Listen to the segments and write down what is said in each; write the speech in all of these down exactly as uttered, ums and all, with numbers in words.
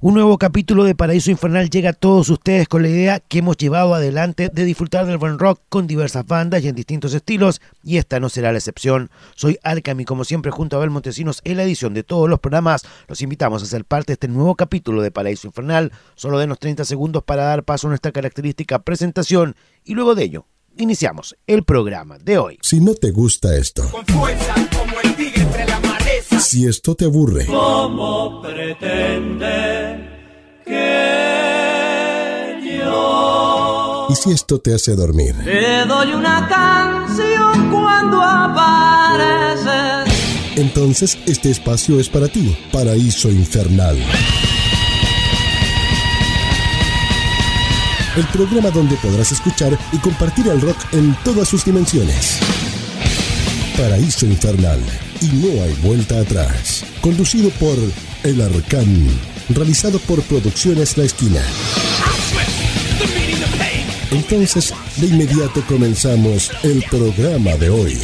Un nuevo capítulo de Paraíso Infernal llega a todos ustedes con la idea que hemos llevado adelante de disfrutar del buen rock con diversas bandas y en distintos estilos, y esta no será la excepción. Soy Alcami, como siempre, junto a Abel Montesinos en la edición de todos los programas. Los invitamos a ser parte de este nuevo capítulo de Paraíso Infernal. Solo denos treinta segundos para dar paso a nuestra característica presentación y luego de ello iniciamos el programa de hoy. Si no te gusta esto, con fuerza como el tigre entre la maleza. Si esto te aburre, ¿cómo pretende que yo? Y si esto te hace dormir, Te doy una canción cuando apareces. Entonces este espacio es para ti. Paraíso Infernal. El programa donde podrás escuchar y compartir el rock en todas sus dimensiones. Paraíso Infernal. Y no hay vuelta atrás. Conducido por El Arcán. Realizado por Producciones La Esquina. Entonces, de inmediato comenzamos el programa de hoy.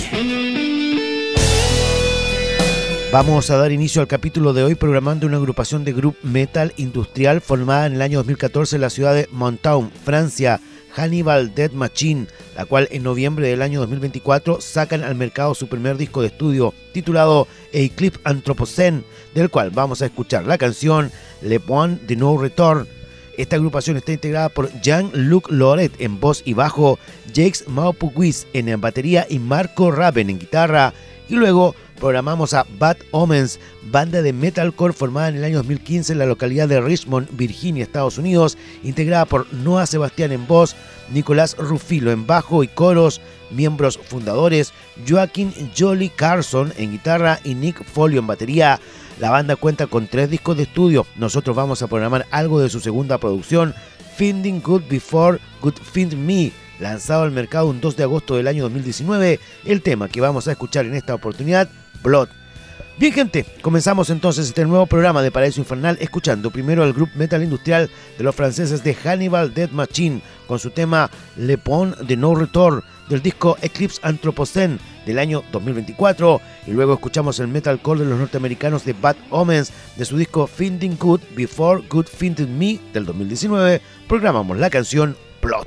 Vamos a dar inicio al capítulo de hoy programando una agrupación de group metal industrial formada en el año dos mil catorce en la ciudad de Montauk, Francia, Hannibal Death Machine, la cual en noviembre del año dos mil veinticuatro sacan al mercado su primer disco de estudio titulado Eclipse Anthropocene, del cual vamos a escuchar la canción Le Point de No Return. Esta agrupación está integrada por Jean-Luc Loret en voz y bajo, Jacques Maupuguis en batería y Marco Raven en guitarra. Y luego programamos a Bad Omens, banda de metalcore formada en el año dos mil quince en la localidad de Richmond, Virginia, Estados Unidos, integrada por Noah Sebastián en voz, Nicolás Rufilo en bajo y coros, miembros fundadores Joaquín Jolly Carson en guitarra y Nick Folio en batería. La banda cuenta con tres discos de estudio. Nosotros vamos a programar algo de su segunda producción, Finding Good Before Good Find Me, lanzado al mercado un dos de agosto del año dos mil diecinueve, el tema que vamos a escuchar en esta oportunidad, Blood. Bien, gente, comenzamos entonces este nuevo programa de Paraíso Infernal escuchando primero al group metal industrial de los franceses de Hannibal Death Machine con su tema Le Point de No Return del disco Eclipse Anthropocene del año dos mil veinticuatro, y luego escuchamos el metalcore de los norteamericanos de Bad Omens de su disco Finding Good Before Good Find Me del dos mil diecinueve. Programamos la canción Blood.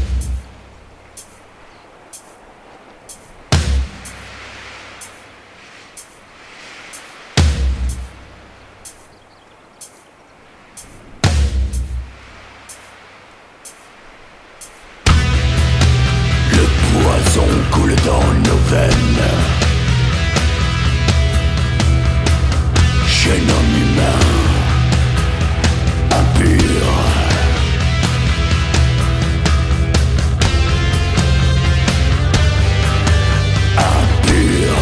Coule dans nos veines, chaîne en humain, impur. Impur.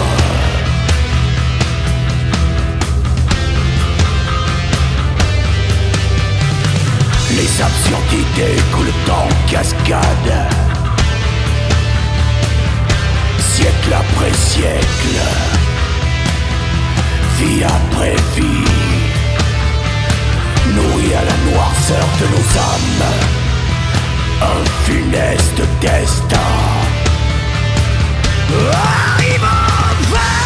Les absurdités coulent en cascade, siècle après siècle, vie après vie, nourris à la noirceur de nos âmes, un funeste destin. Arrivons vers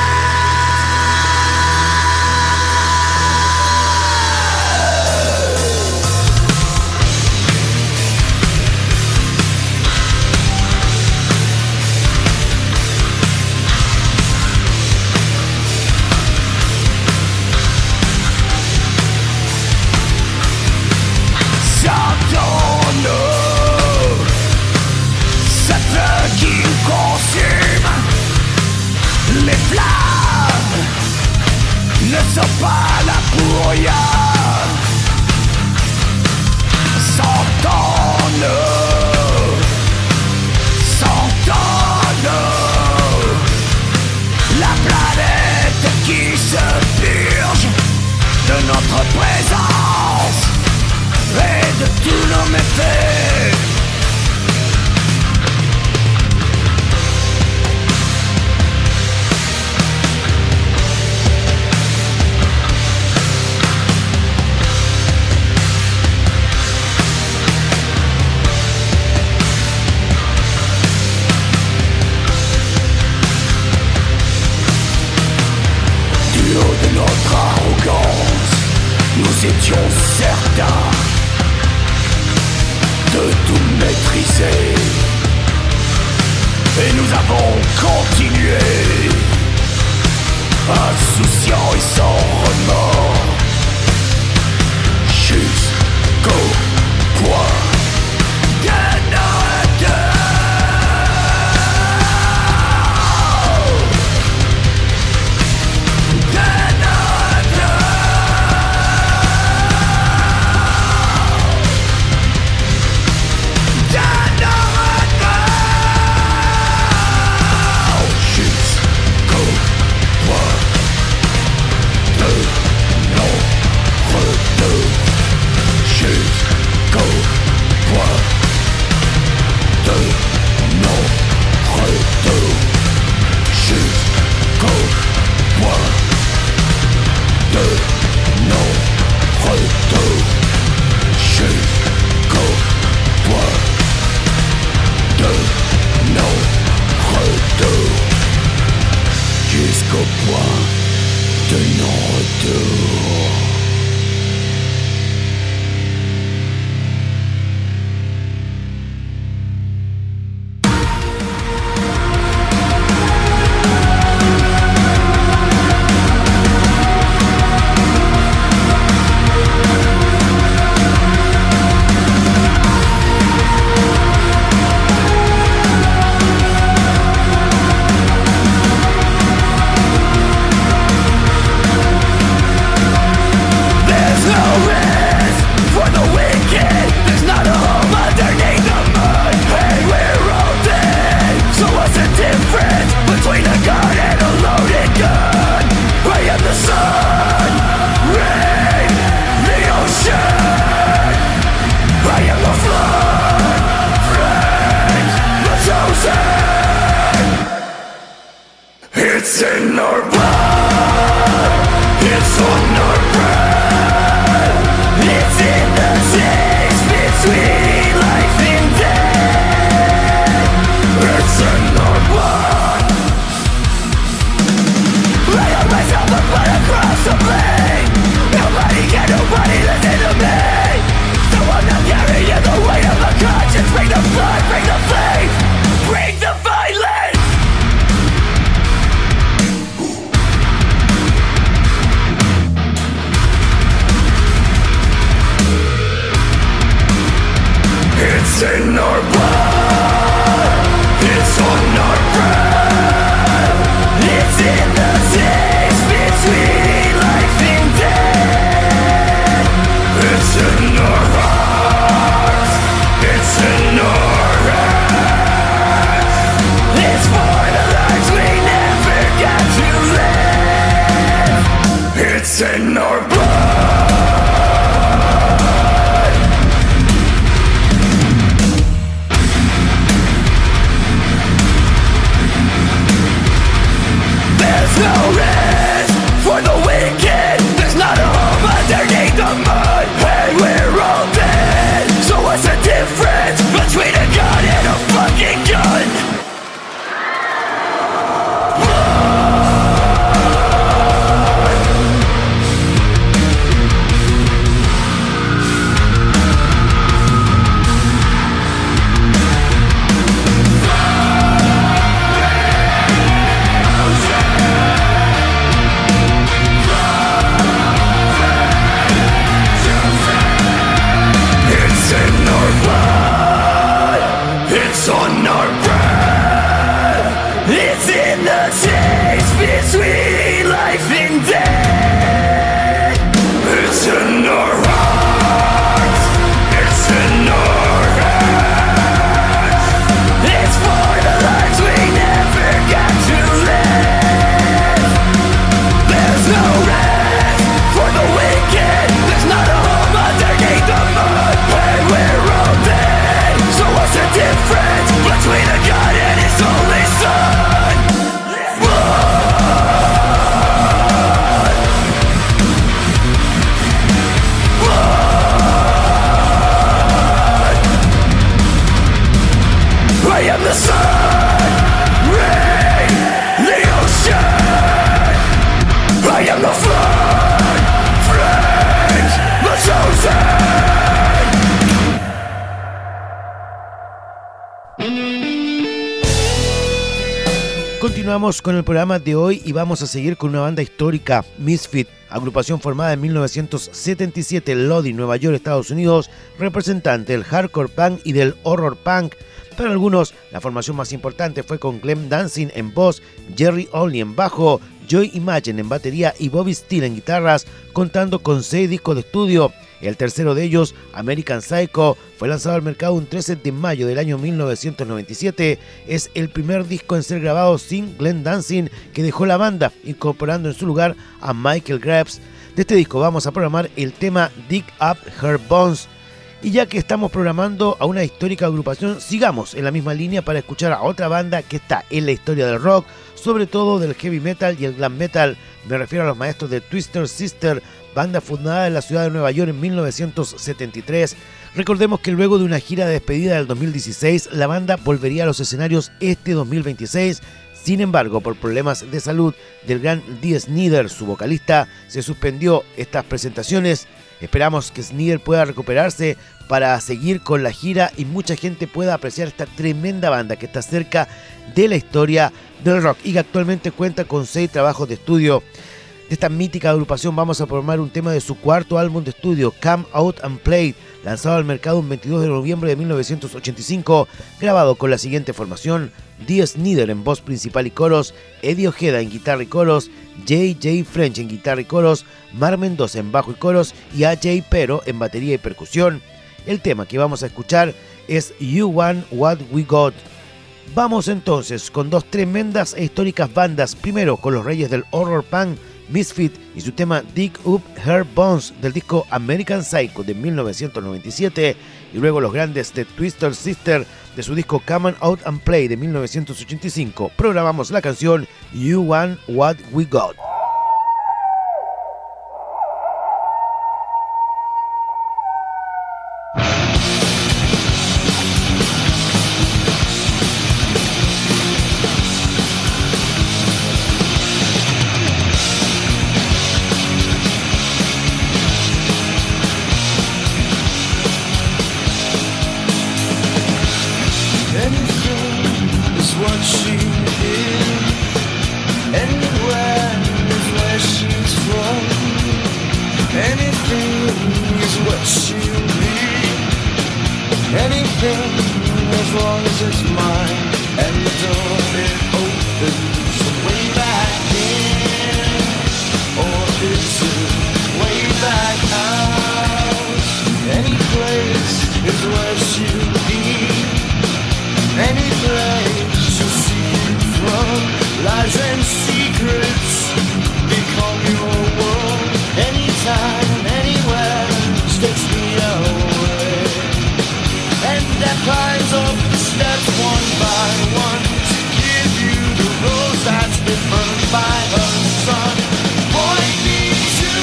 les flammes ne sont pas là pour rien. Sentons-nous, sentons-nous, la planète qui se purge de notre présence et de tous nos méfaits. certain de tout maîtriser. Et nous avons continué, insouciants et sans remords, jusqu'au point de notre Continuamos con el programa de hoy y vamos a seguir con una banda histórica, Misfit, agrupación formada en mil novecientos setenta y siete en Lodi, Nueva York, Estados Unidos, representante del hardcore punk y del horror punk. Para algunos, la formación más importante fue con Glenn Danzig en voz, Jerry Only en bajo, Joy Imagine en batería y Bobby Steele en guitarras, contando con seis discos de estudio. El tercero de ellos, American Psycho, fue lanzado al mercado un trece de mayo del año mil novecientos noventa y siete. Es el primer disco en ser grabado sin Glenn Danzig, que dejó la banda, incorporando en su lugar a Michael Graves. De este disco vamos a programar el tema Dig Up Her Bones. Y ya que estamos programando a una histórica agrupación, sigamos en la misma línea para escuchar a otra banda que está en la historia del rock, sobre todo del heavy metal y el glam metal. Me refiero a los maestros de Twisted Sister, banda fundada en la ciudad de Nueva York en mil novecientos setenta y tres. Recordemos que luego de una gira de despedida del dos mil dieciséis, la banda volvería a los escenarios este dos mil veintiséis. Sin embargo, por problemas de salud del gran Dee Snider, su vocalista, se suspendió estas presentaciones. Esperamos que Snider pueda recuperarse para seguir con la gira y mucha gente pueda apreciar esta tremenda banda que está cerca de la historia del rock y que actualmente cuenta con seis trabajos de estudio. De esta mítica agrupación vamos a formar un tema de su cuarto álbum de estudio, Come Out and Play, lanzado al mercado el veintidós de noviembre de mil novecientos ochenta y cinco, grabado con la siguiente formación: Dee Snider en voz principal y coros, Eddie Ojeda en guitarra y coros, J J French en guitarra y coros, Mar Mendoza en bajo y coros y A J Pero en batería y percusión. El tema que vamos a escuchar es You Want What We Got. Vamos entonces con dos tremendas e históricas bandas, primero con los reyes del horror punk, Misfit y su tema Dig Up Her Bones del disco American Psycho de mil novecientos noventa y siete, y luego los grandes de Twisted Sister de su disco Come Out and Play de mil novecientos ochenta y cinco. Programamos la canción You Want What We Got.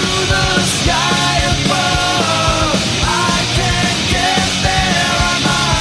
Sky above, I can get there on my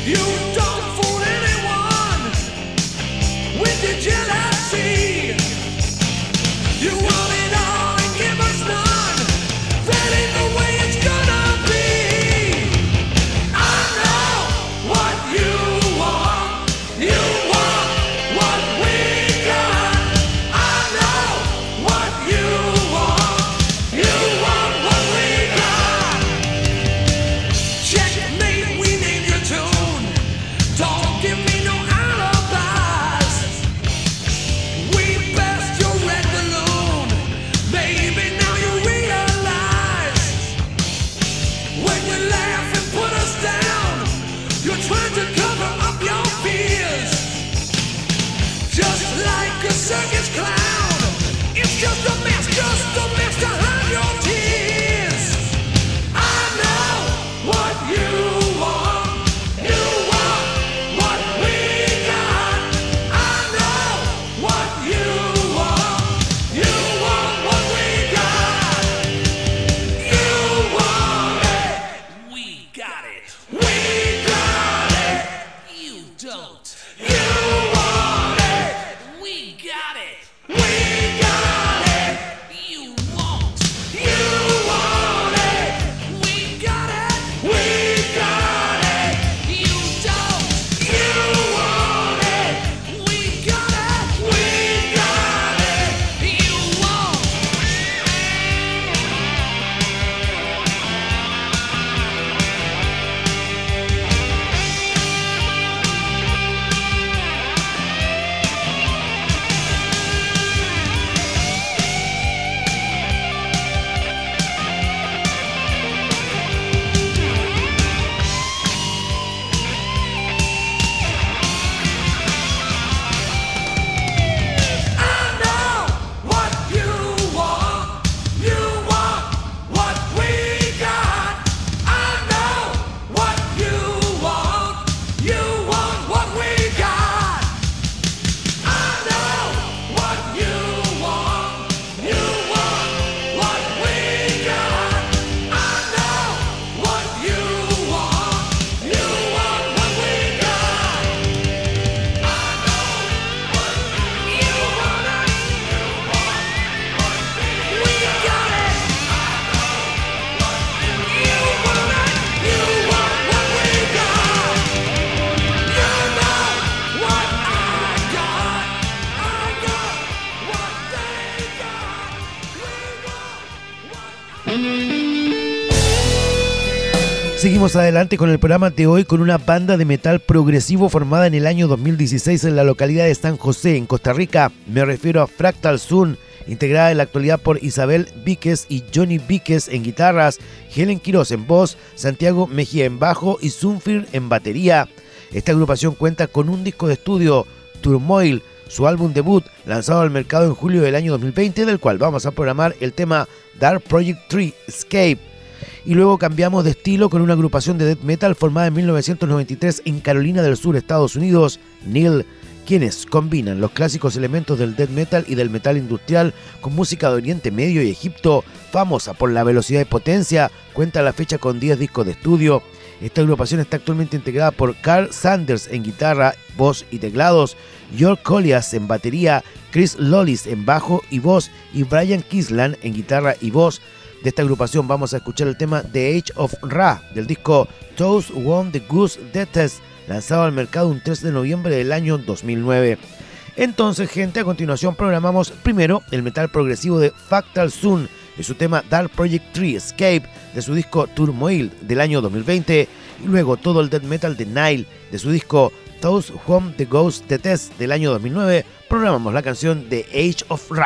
Seguimos adelante con el programa de hoy con una banda de metal progresivo formada en el año dos mil dieciséis en la localidad de San José, en Costa Rica. Me refiero a Fractal Sun, integrada en la actualidad por Isabel Víquez y Johnny Víquez en guitarras, Helen Quiroz en voz, Santiago Mejía en bajo y Sunfir en batería. Esta agrupación cuenta con un disco de estudio, Turmoil, su álbum debut, lanzado al mercado en julio del año dos mil veinte, del cual vamos a programar el tema Dark Project tres, Escape. Y luego cambiamos de estilo con una agrupación de death metal formada en mil novecientos noventa y tres en Carolina del Sur, Estados Unidos, Nihil, quienes combinan los clásicos elementos del death metal y del metal industrial con música de Oriente Medio y Egipto, famosa por la velocidad y potencia. Cuenta a la fecha con diez discos de estudio. Esta agrupación está actualmente integrada por Carl Sanders en guitarra, voz y teclados, York Collias en batería, Chris Lollis en bajo y voz y Brian Kisland en guitarra y voz. De esta agrupación vamos a escuchar el tema The Age of Ra del disco Those Won the Goose Detest, lanzado al mercado un tres de noviembre del año dos mil nueve. Entonces, gente, a continuación programamos primero el metal progresivo de Fractal Sun y su tema Dark Project tres, Escape, de su disco Turmoil del año dos mil veinte, y luego todo el death metal de Nihil de su disco Those Whom the Ghost Detest del año dos mil nueve. Programamos la canción The Age of Ra.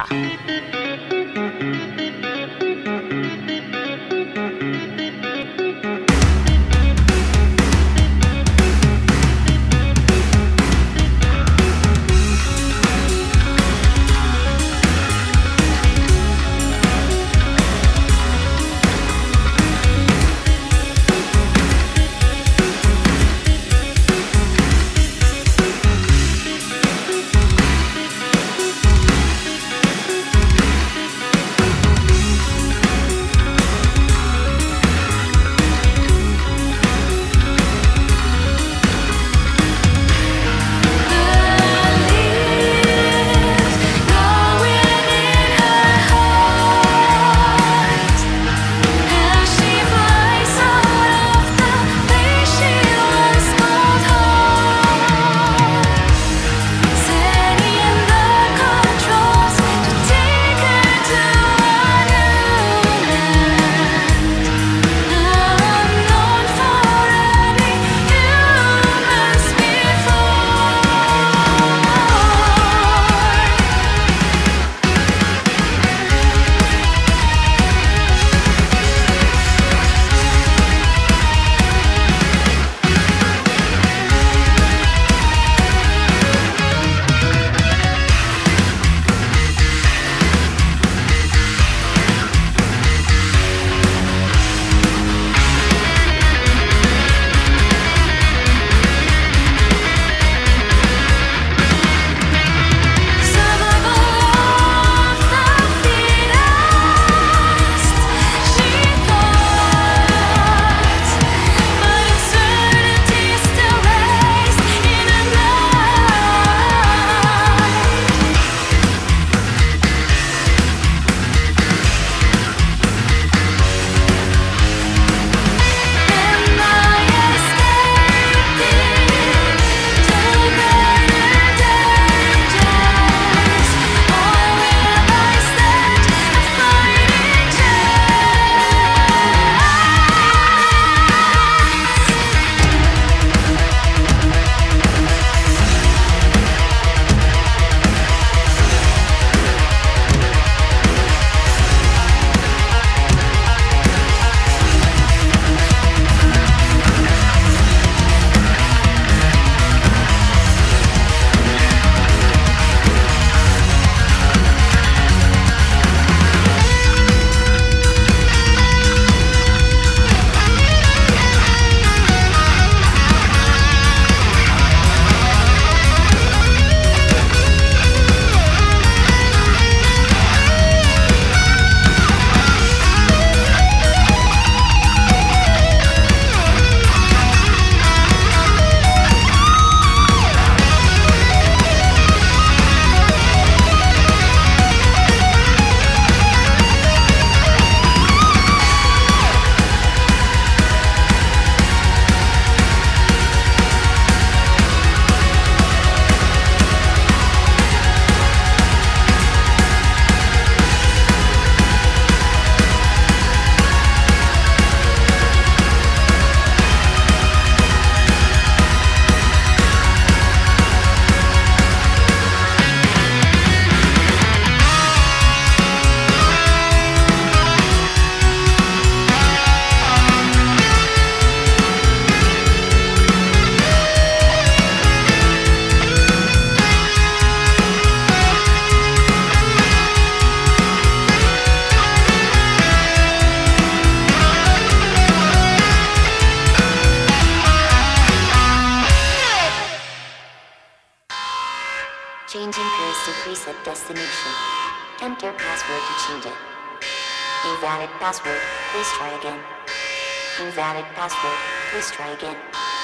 preset destination. Enter password to change it. Invalid password, please try again. Invalid password, please try again.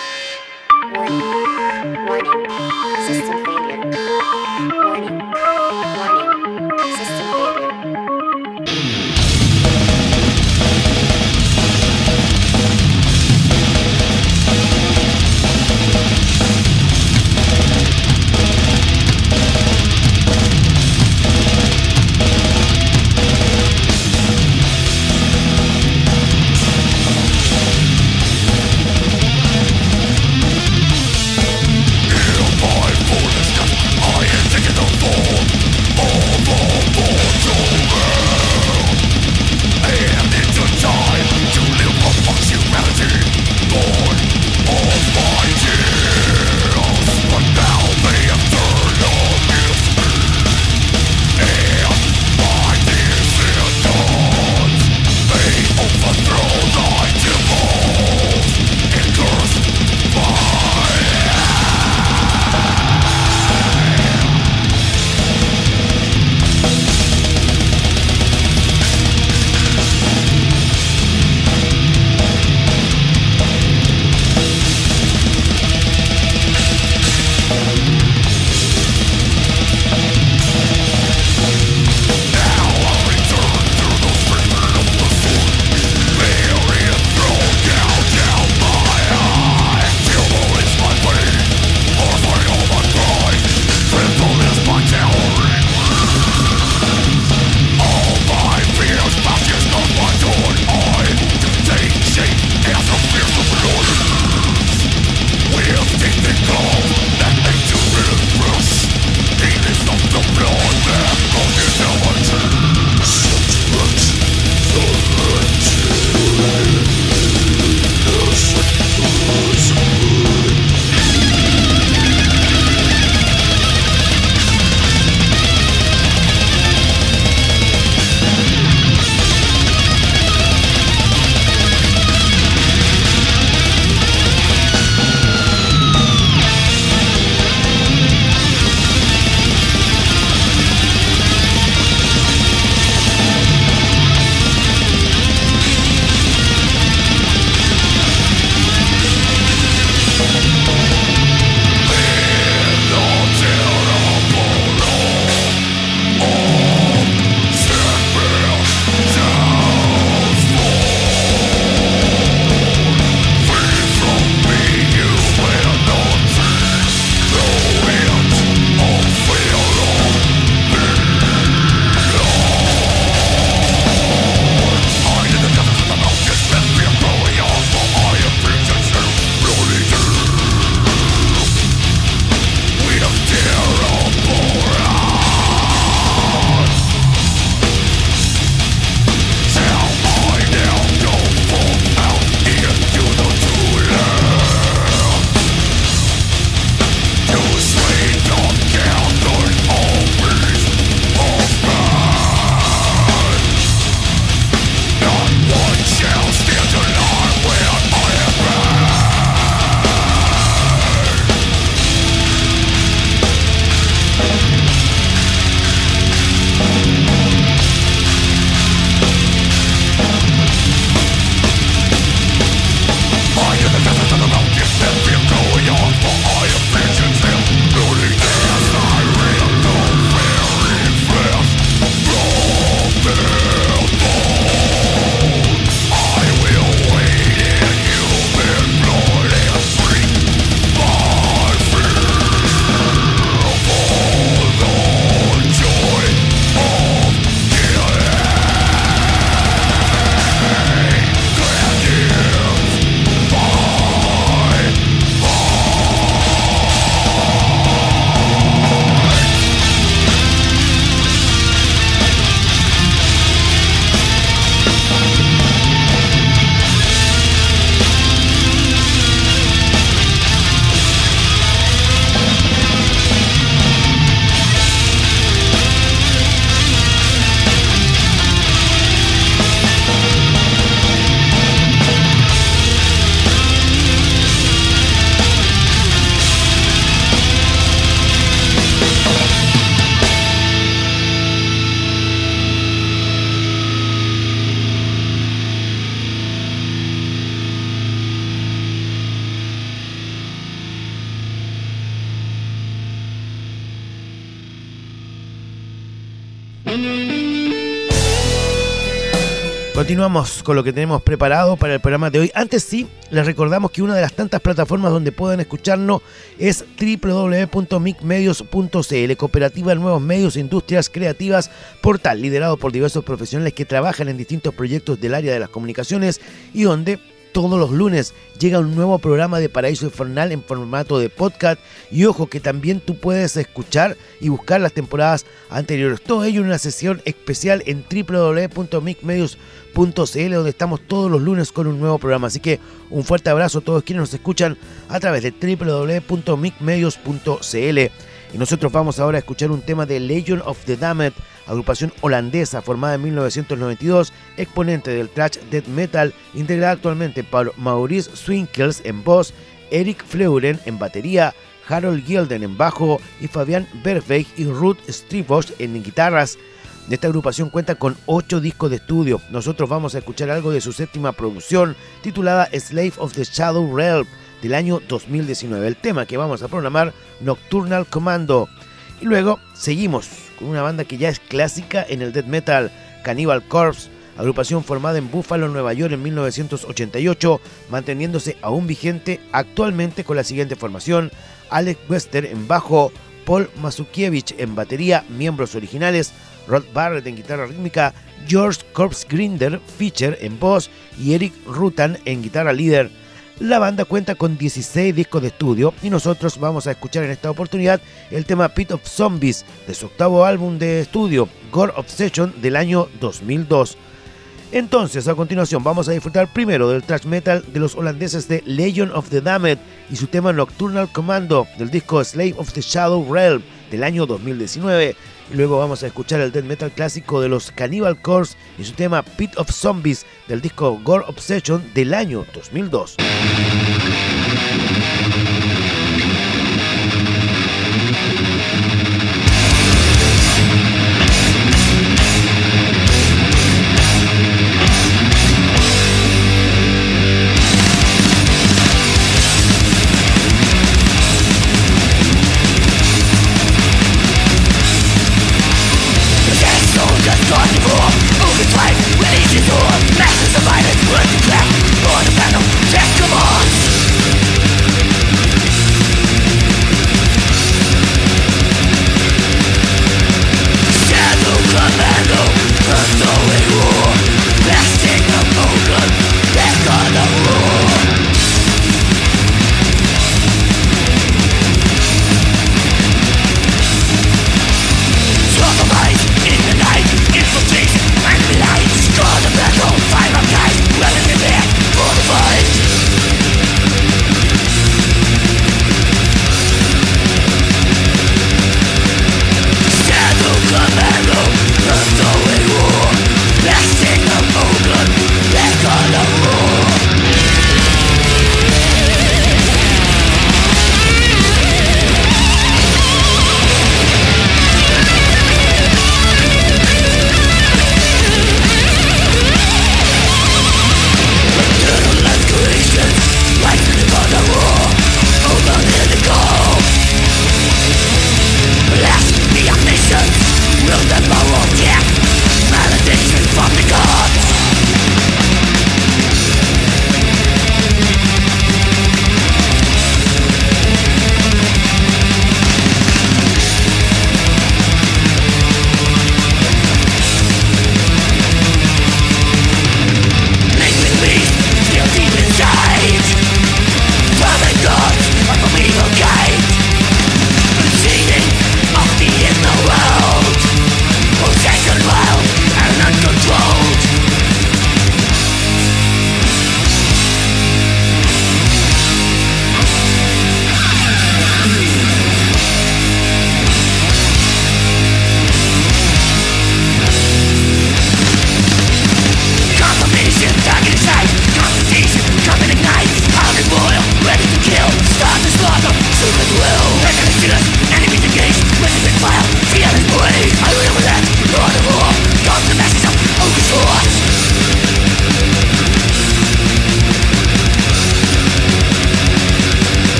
Warning, warning, system failure. Warning, warning, system failure. I am taking the fall. Continuamos con lo que tenemos preparado para el programa de hoy. Antes sí, les recordamos que una de las tantas plataformas donde pueden escucharnos es doble u doble u doble u punto mic medios punto c l, Cooperativa de Nuevos Medios e Industrias Creativas, portal liderado por diversos profesionales que trabajan en distintos proyectos del área de las comunicaciones y donde todos los lunes llega un nuevo programa de Paraíso Infernal en formato de podcast. Y ojo que también tú puedes escuchar y buscar las temporadas anteriores. Todo ello en una sesión especial en doble u doble u doble u punto mic medios punto c l, donde estamos todos los lunes con un nuevo programa. Así que un fuerte abrazo a todos quienes nos escuchan a través de doble u doble u doble u punto mic medios punto c l. Y nosotros vamos ahora a escuchar un tema de Legion of the Damned, agrupación holandesa formada en mil novecientos noventa y dos, exponente del thrash death metal, integrada actualmente por Maurice Swinkels en voz, Eric Fleuren en batería, Harold Gilden en bajo y Fabian Verveeg y Ruud Strivosh en guitarras. Esta agrupación cuenta con ocho discos de estudio. Nosotros vamos a escuchar algo de su séptima producción, titulada Slave of the Shadow Realm, del año dos mil diecinueve. El tema que vamos a programar, Nocturnal Commando. Y luego seguimos con una banda que ya es clásica en el death metal, Cannibal Corpse, agrupación formada en Buffalo, Nueva York en mil novecientos ochenta y ocho, manteniéndose aún vigente actualmente con la siguiente formación: Alex Wester en bajo, Paul Masukiewicz en batería, miembros originales, Rod Barrett en guitarra rítmica, George Corpse Grinder Fischer en voz y Eric Rutan en guitarra líder. La banda cuenta con dieciséis discos de estudio y nosotros vamos a escuchar en esta oportunidad el tema Pit of Zombies de su octavo álbum de estudio, Gore Obsession, del año dos mil dos. Entonces, a continuación vamos a disfrutar primero del thrash metal de los holandeses de Legion of the Damned y su tema Nocturnal Commando del disco Slave of the Shadow Realm del año dos mil diecinueve. Y luego vamos a escuchar el death metal clásico de los Cannibal Corpse y su tema Pit of Zombies del disco Gore Obsession del año dos mil dos. Masses of violence, words and craft, born of battle, death commands.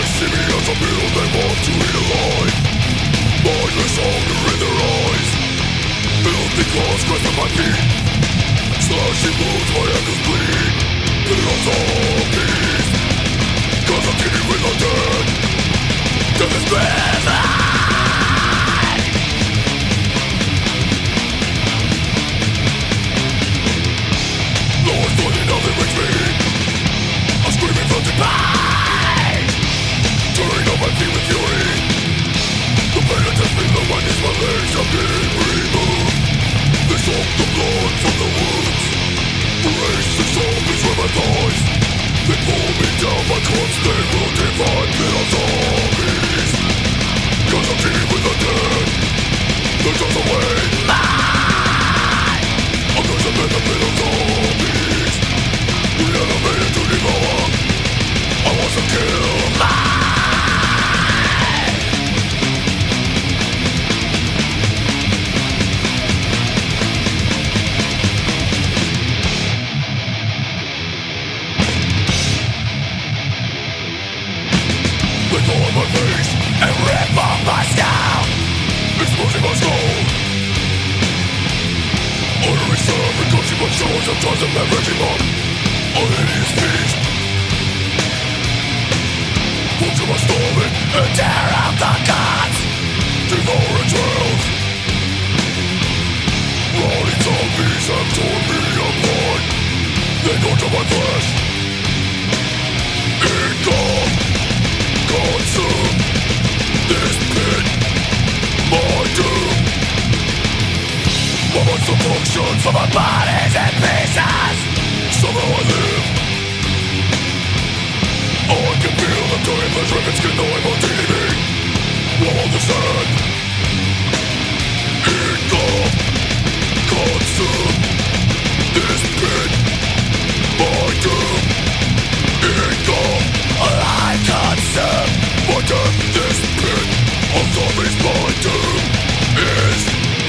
see me as a meal they want to eat alive. Mindless hunger in their eyes. Filthy claws grasping my feet. Slashing wounds, my ankles bleed. They are zombies. Cause I'm dealing with the dead. Death is bad. No one's doing nothing with me. I'm screaming for the pain. Tearing up my feet with fury. The pain that has been the one is my legs have been removed. They soak the blood from the wounds. Race the zombies with my thighs. They pull me down my corpse. They will divide little zombies. Cause I'm dealing with the dead. They're just away. I'm gonna make a little zombies. Reanimated to devour. I want to kill. They go on my face and rip off my scalp, exposing my skull. Ordering serve and coaching my shores. Sometimes I'm averaging up a hideous beast. Puncture my stomach and tear out the guts. Devour entrails. Rotting zombies have torn me apart. They torture my flesh. Income. Consume this pit. My doom. My mind's the functions of my body's in pieces. Somehow I live. I can feel the time the driven skin though I'm on T V. Roll the sand. Income. Consume this pit. My doom. Income. I consume. My death. This pit of zombies. My doom is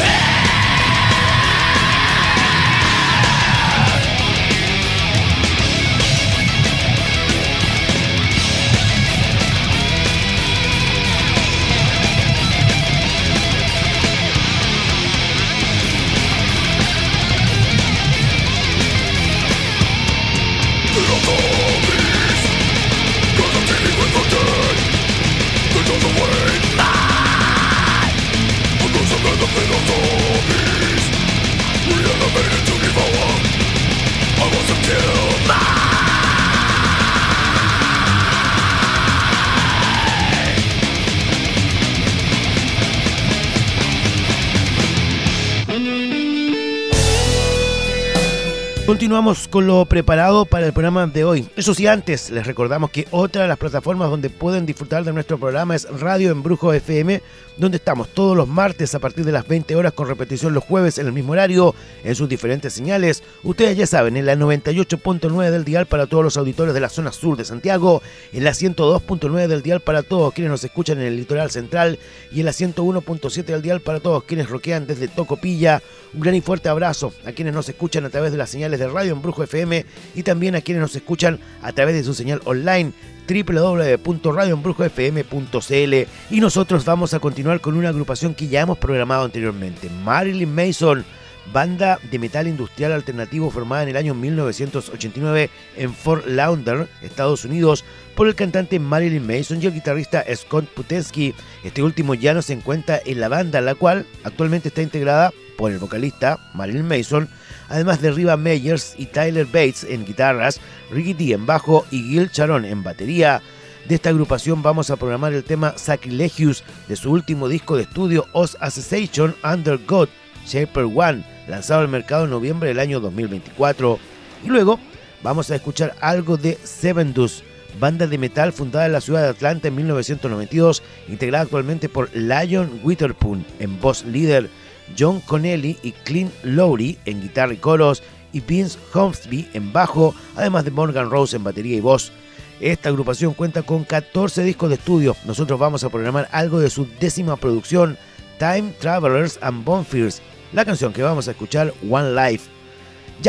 Continuamos con lo preparado para el programa de hoy. Eso sí, antes les recordamos que otra de las plataformas donde pueden disfrutar de nuestro programa es Radio Embrujo F M, donde estamos todos los martes a partir de las veinte horas con repetición los jueves en el mismo horario, en sus diferentes señales. Ustedes ya saben, en la noventa y ocho punto nueve del dial para todos los auditores de la zona sur de Santiago, en la ciento dos punto nueve del dial para todos quienes nos escuchan en el litoral central y en la ciento uno punto siete del dial para todos quienes rockean desde Tocopilla. Un gran y fuerte abrazo a quienes nos escuchan a través de las señales de Radio Embrujo F M y también a quienes nos escuchan a través de su señal online doble u doble u doble u punto radio embrujo f m punto c l. Y nosotros vamos a continuar con una agrupación que ya hemos programado anteriormente, Marilyn Mason, banda de metal industrial alternativo formada en el año mil novecientos ochenta y nueve en Fort Lauderdale, Estados Unidos, por el cantante Marilyn Mason y el guitarrista Scott Putensky. Este último ya no se encuentra en la banda, la cual actualmente está integrada por el vocalista Marilyn Mason, además de Riva Meyers y Tyler Bates en guitarras, Ricky D en bajo y Gil Sharon en batería. De esta agrupación vamos a programar el tema Sacrilegious de su último disco de estudio Os Assassination Under God, Shaper One, lanzado al mercado en noviembre del año dos mil veinticuatro. Y luego vamos a escuchar algo de Sevendust, banda de metal fundada en la ciudad de Atlanta en mil novecientos noventa y dos, integrada actualmente por Lion Witherspoon en voz líder, John Connelly y Clint Lowry en guitarra y coros, y Vince Hornsby en bajo, además de Morgan Rose en batería y voz. Esta agrupación cuenta con catorce discos de estudio. Nosotros vamos a programar algo de su décima producción, Time Travelers and Bonfires, la canción que vamos a escuchar, One Life. Ya,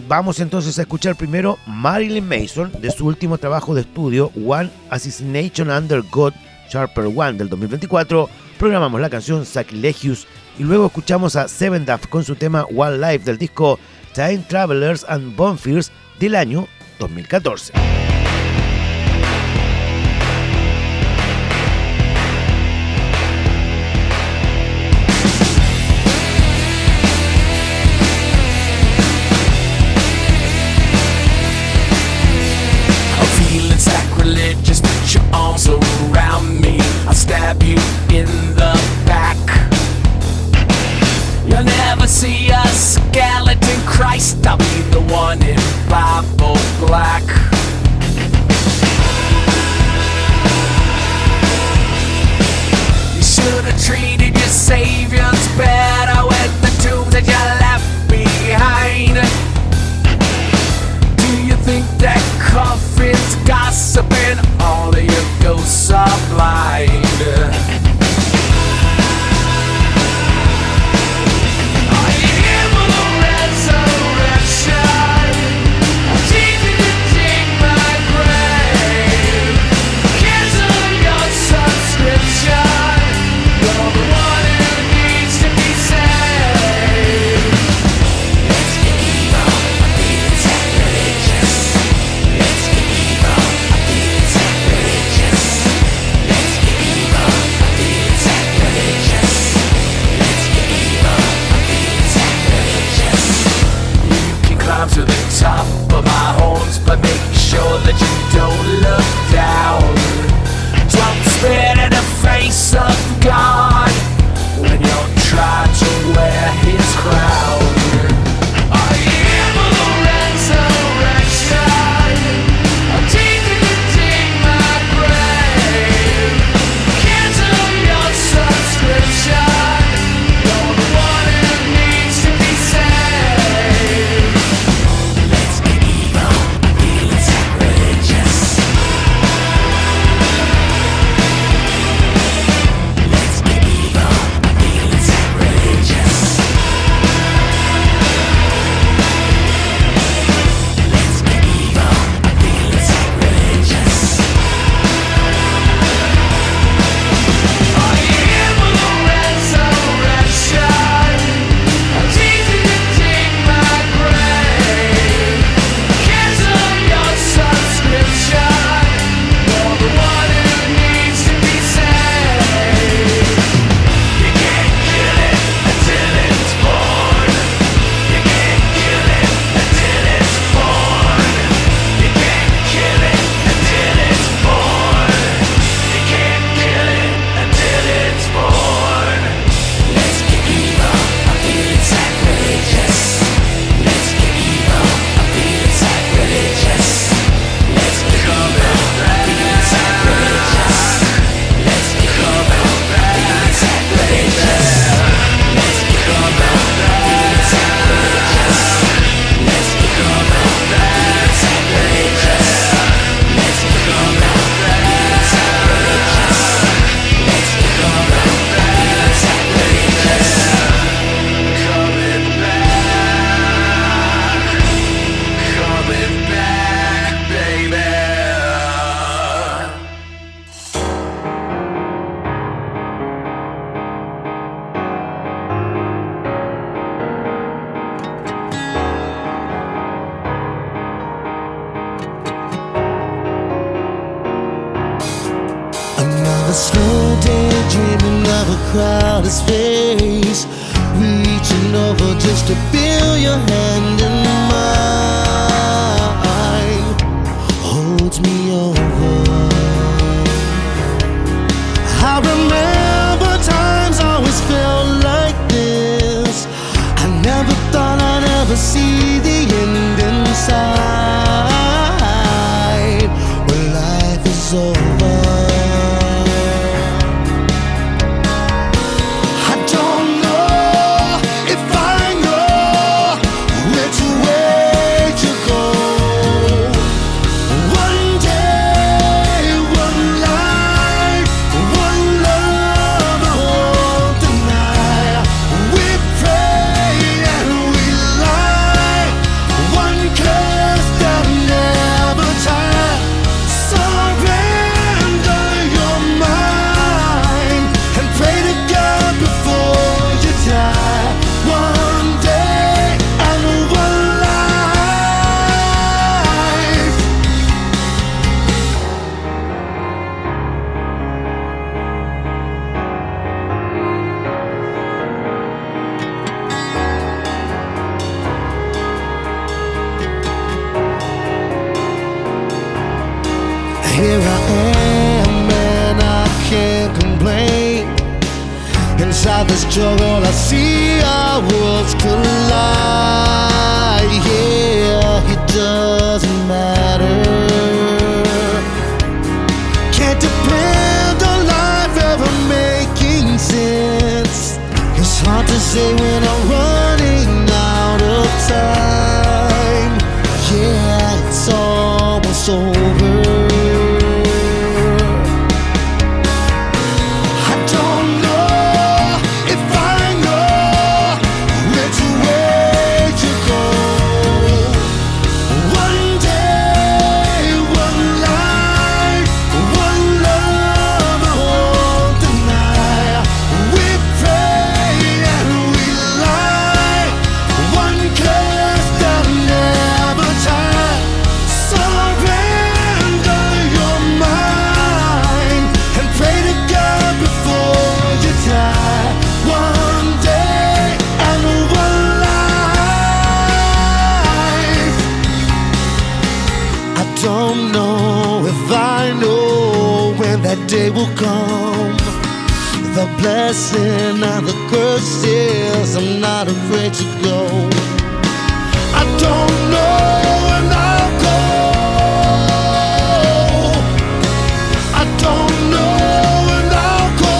Vamos entonces a escuchar primero Marilyn Mason de su último trabajo de estudio One Assassination Under God Sharper One del dos mil veinticuatro. Programamos la canción Sacrilegious y luego escuchamos a Seven Duff con su tema One Life del disco Time Travelers and Bonfires del año dos mil catorce. Sacrilegious, put your arms around me, I'll stab you in the back. You'll never see a skeleton Christ, I'll be the one in Bible black. You should have treated your saviors better with the tombs that you left behind. Do you think that coffin's gossiping, all of your ghosts are blind? Are you here for the resurrection? Jesus to dig my grave. Cancel your subscription. You're the one who needs to be saved. Let's get evil, I'm feeling sacrilegious. Let's get evil, I'm feeling sacrilegious. Let's get evil, I'm feeling sacrilegious. Let's get evil, I'm feeling sacrilegious. You can climb to the top of my horns, but make sure that you don't look down. Don't spit in the face of God when you're trying to wear his crown. Are you here for the resurrection? I'm taking to dig my grave. Cancel your subscription. You're the one who needs to be saved. Let's get evil, I'm feeling sacrilegious. Let's get evil, I'm feeling sacrilegious. Let's get evil, I'm feeling sacrilegious. Are you here for the resurrection? I'm taking to dig my grave. Cancel your subscription. You're the one who needs to be saved. You can't kill it until it's born. You can't kill it until it's born. You can't kill it until it's born. You can't kill it until it's born. Let's get evil, I'm feeling sacrilegious. Let's get evil, I'm feeling sacrilegious. Let's get evil, I'm feeling sacrilegious. Let's get evil, I'm feeling sacrilegious. Let's get evil, I'm feeling sacrilegious. Let's get evil, I'm feeling sacrilegious. Let's get evil, I'm feeling sacrilegious. Let's get evil, I'm feeling sacrilegious. Coming back, coming back, baby. Another slow day dreaming of a crowded space, reaching over just to feel your hand in mine, holds me over. I remember times always felt like this. I never thought I'd ever see the end in sight when life is over. I don't know if I know which way to go. One day, one life, one love. the struggle, I see our worlds collide. Yeah, it doesn't matter. Can't depend on life ever making sense. It's hard to say when I'm running out of time. Yeah, it's almost over. Day will come, the blessing and the curses. I'm not afraid to go. I don't know when I'll go. I don't know when I'll go.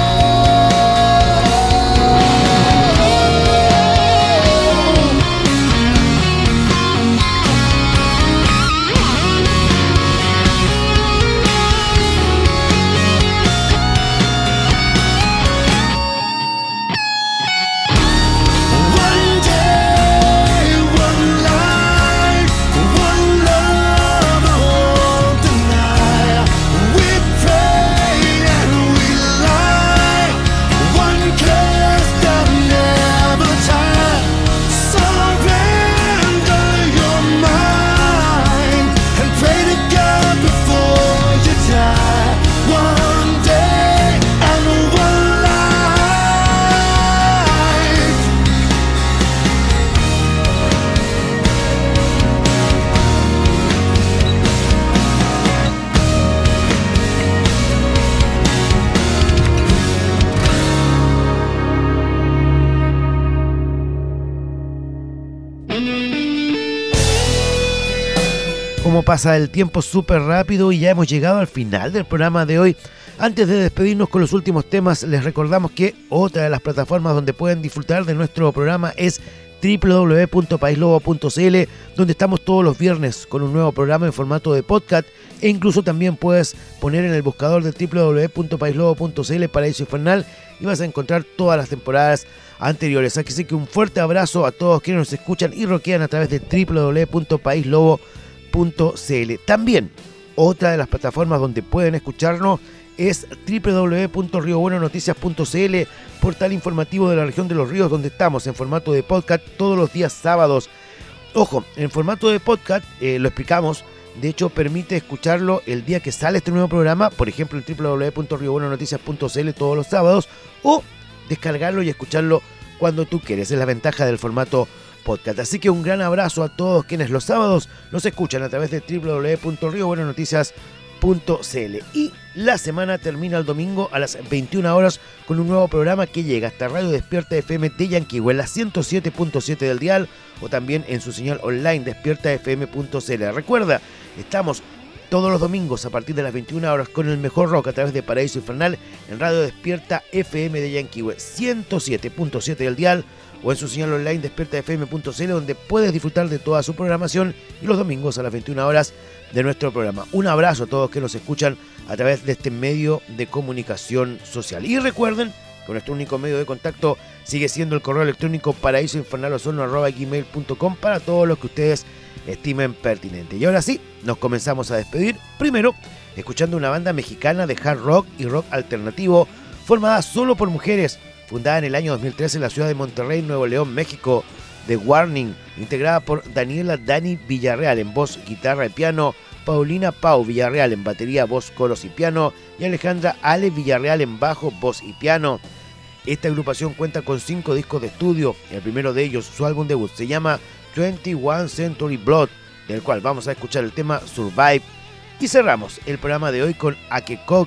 Cómo pasa el tiempo súper rápido y ya hemos llegado al final del programa de hoy. Antes de despedirnos con los últimos temas, les recordamos que otra de las plataformas donde pueden disfrutar de nuestro programa es doble u doble u doble u punto país lobo punto c l, donde estamos todos los viernes con un nuevo programa en formato de podcast, e incluso también puedes poner en el buscador de doble u doble u doble u punto país lobo punto c l Paraíso Infernal y vas a encontrar todas las temporadas anteriores. Así que un fuerte abrazo a todos quienes nos escuchan y rockean a través de doble u doble u doble u punto país lobo punto c l. También otra de las plataformas donde pueden escucharnos es doble u doble u doble u punto rio bueno noticias punto c l, portal informativo de la región de los ríos, donde estamos en formato de podcast todos los días sábados. Ojo, en formato de podcast, eh, lo explicamos, de hecho permite escucharlo el día que sale este nuevo programa, por ejemplo en doble u doble u doble u punto rio bueno noticias punto c l todos los sábados, o descargarlo y escucharlo cuando tú quieres. Es la ventaja del formato podcast. Así que un gran abrazo a todos quienes los sábados nos escuchan a través de doble u doble u doble u punto rio bueno noticias punto c l. Y la semana termina el domingo a las veintiuna horas con un nuevo programa que llega hasta Radio Despierta F M de Yanquihue en la ciento siete punto siete del dial, o también en su señal online despierta f m punto c l. Recuerda, estamos todos los domingos a partir de las veintiuna horas con el mejor rock a través de Paraíso Infernal en Radio Despierta F M de Yanquihue, ciento siete punto siete del dial, o en su señal online despierta f m punto c l, donde puedes disfrutar de toda su programación, y los domingos a las veintiuna horas de nuestro programa. Un abrazo a todos que nos escuchan a través de este medio de comunicación social. Y recuerden que nuestro único medio de contacto sigue siendo el correo electrónico paraísoinfernalosorno arroba gmail punto com para todos los que ustedes estimen pertinente. Y ahora sí, nos comenzamos a despedir, primero escuchando una banda mexicana de hard rock y rock alternativo formada solo por mujeres, fundada en el año dos mil trece en la ciudad de Monterrey, Nuevo León, México, The Warning, integrada por Daniela Dani Villarreal en voz, guitarra y piano, Paulina Pau Villarreal en batería, voz, coros y piano, y Alejandra Ale Villarreal en bajo, voz y piano. Esta agrupación cuenta con cinco discos de estudio, el primero de ellos, su álbum debut, se llama veintiuno Century Blood, del cual vamos a escuchar el tema Survive. Y cerramos el programa de hoy con Akekok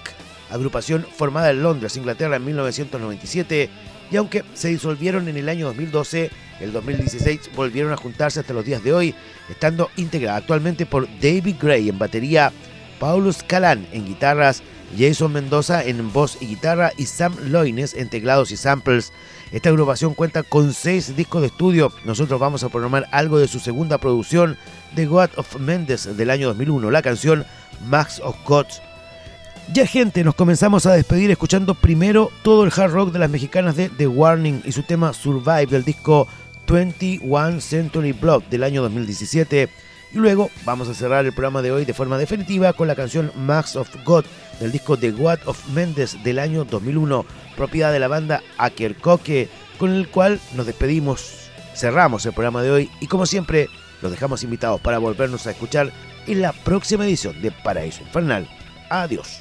agrupación formada en Londres, Inglaterra en mil novecientos noventa y siete, y aunque se disolvieron en el año dos mil doce, el dos mil dieciséis volvieron a juntarse hasta los días de hoy, estando integrada actualmente por David Gray en batería, Paulus Calán en guitarras, Jason Mendoza en voz y guitarra y Sam Loines en teclados y samples. Esta agrupación cuenta con seis discos de estudio. Nosotros vamos a programar algo de su segunda producción, The God of Mendes, del año dos mil uno, la canción Max of Gods. Ya gente, nos comenzamos a despedir escuchando primero todo el hard rock de las mexicanas de The Warning y su tema Survive del disco veintiuno Century Blood del año dos mil diecisiete. Y luego vamos a cerrar el programa de hoy de forma definitiva con la canción Max of God del disco The God of Mendes del año dos mil uno, propiedad de la banda Akerkoke, con el cual nos despedimos, cerramos el programa de hoy y como siempre los dejamos invitados para volvernos a escuchar en la próxima edición de Paraíso Infernal. Adiós.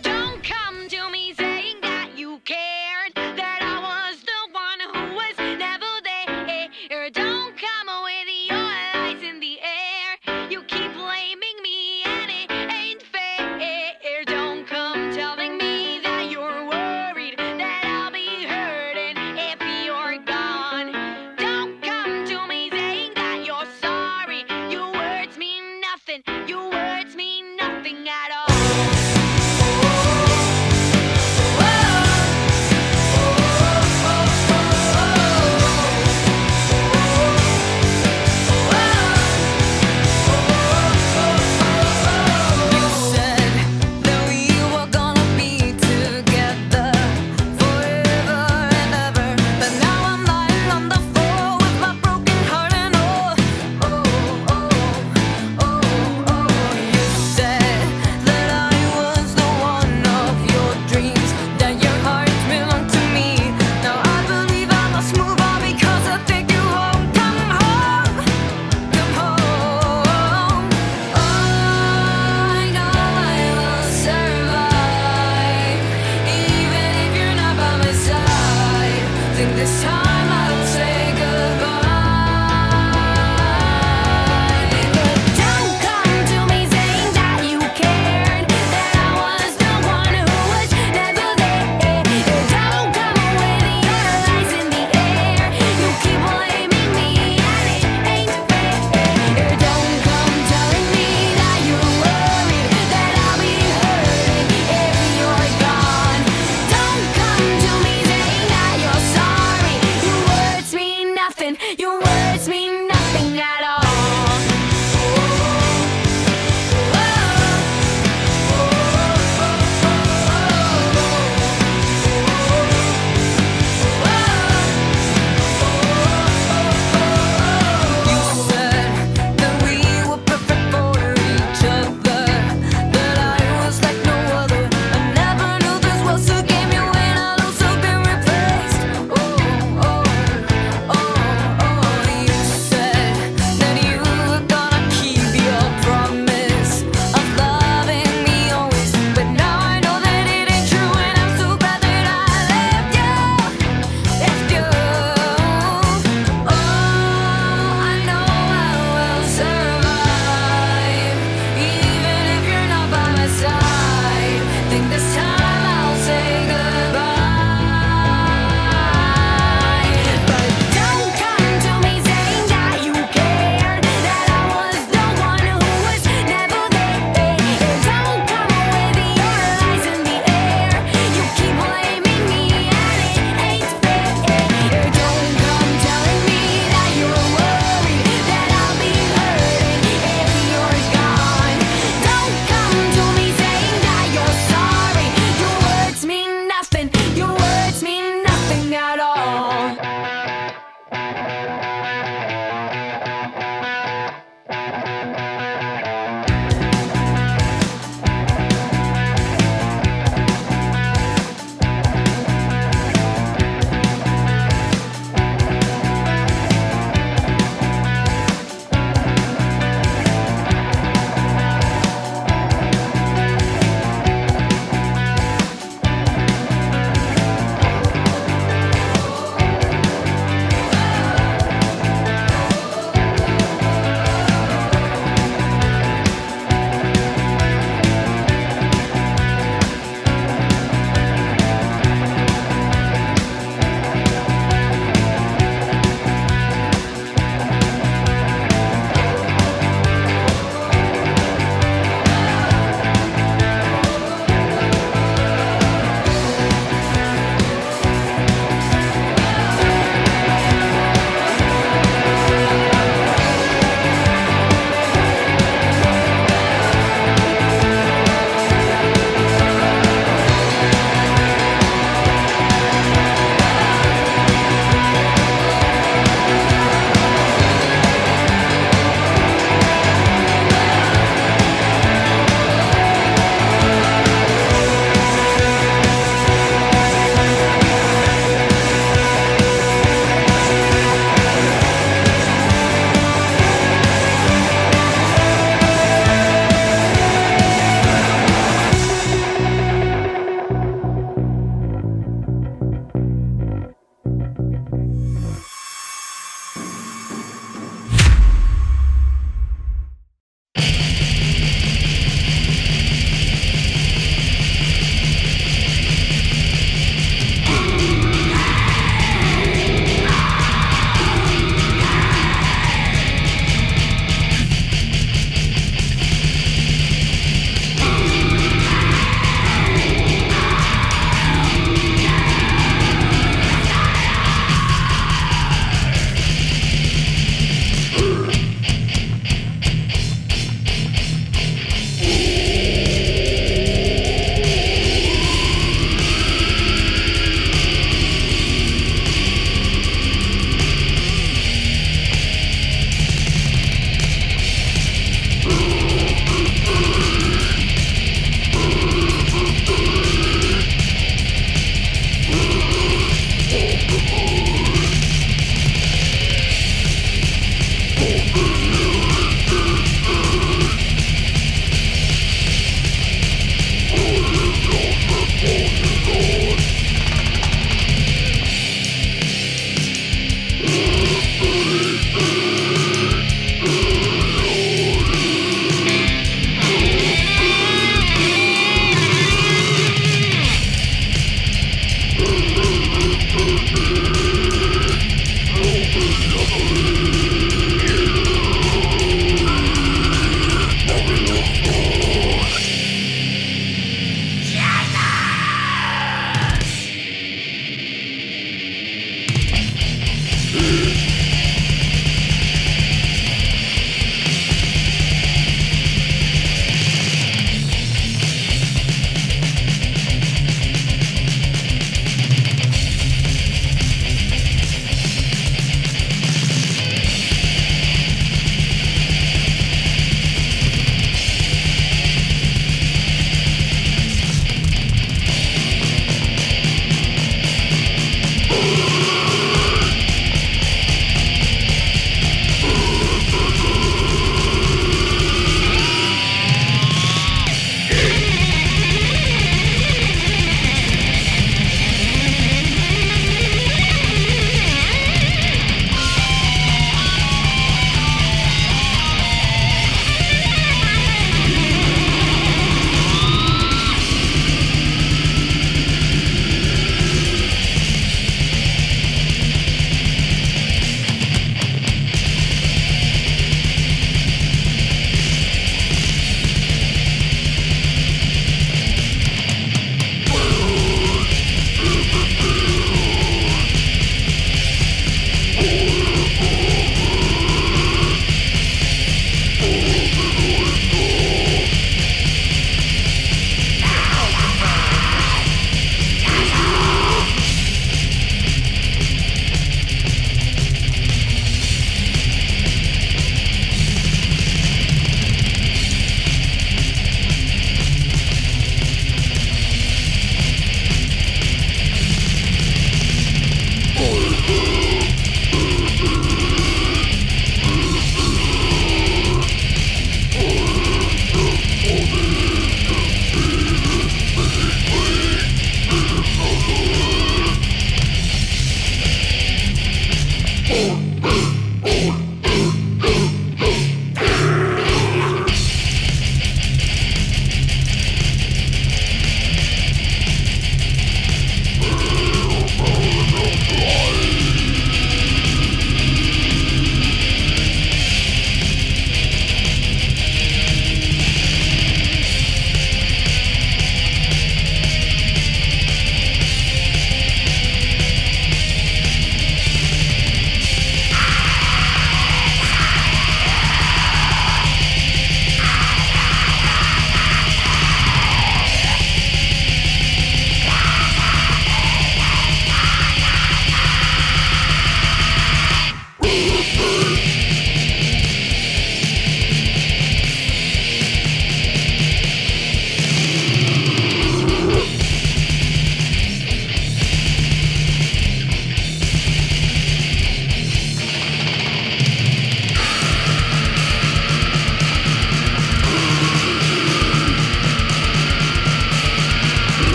Your words mean nothing at all.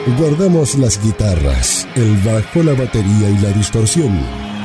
Guardamos las guitarras, el bajo, la batería y la distorsión.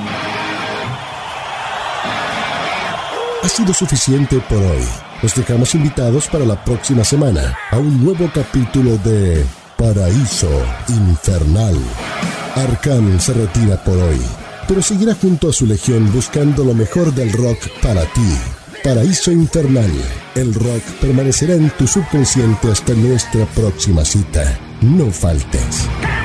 Ha sido suficiente por hoy. Los dejamos invitados para la próxima semana a un nuevo capítulo de Paraíso Infernal. Arkan se retira por hoy, pero seguirá junto a su legión buscando lo mejor del rock para ti. Paraíso Infernal. El rock permanecerá en tu subconsciente hasta nuestra próxima cita. No faltes.